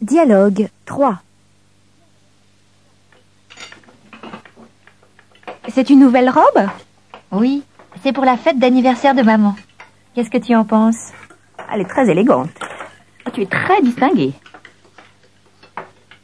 Dialogue 3. C'est une nouvelle robe? Oui, c'est pour la fête d'anniversaire de maman. Qu'est-ce que tu en penses? Elle est très élégante. Tu es très distinguée.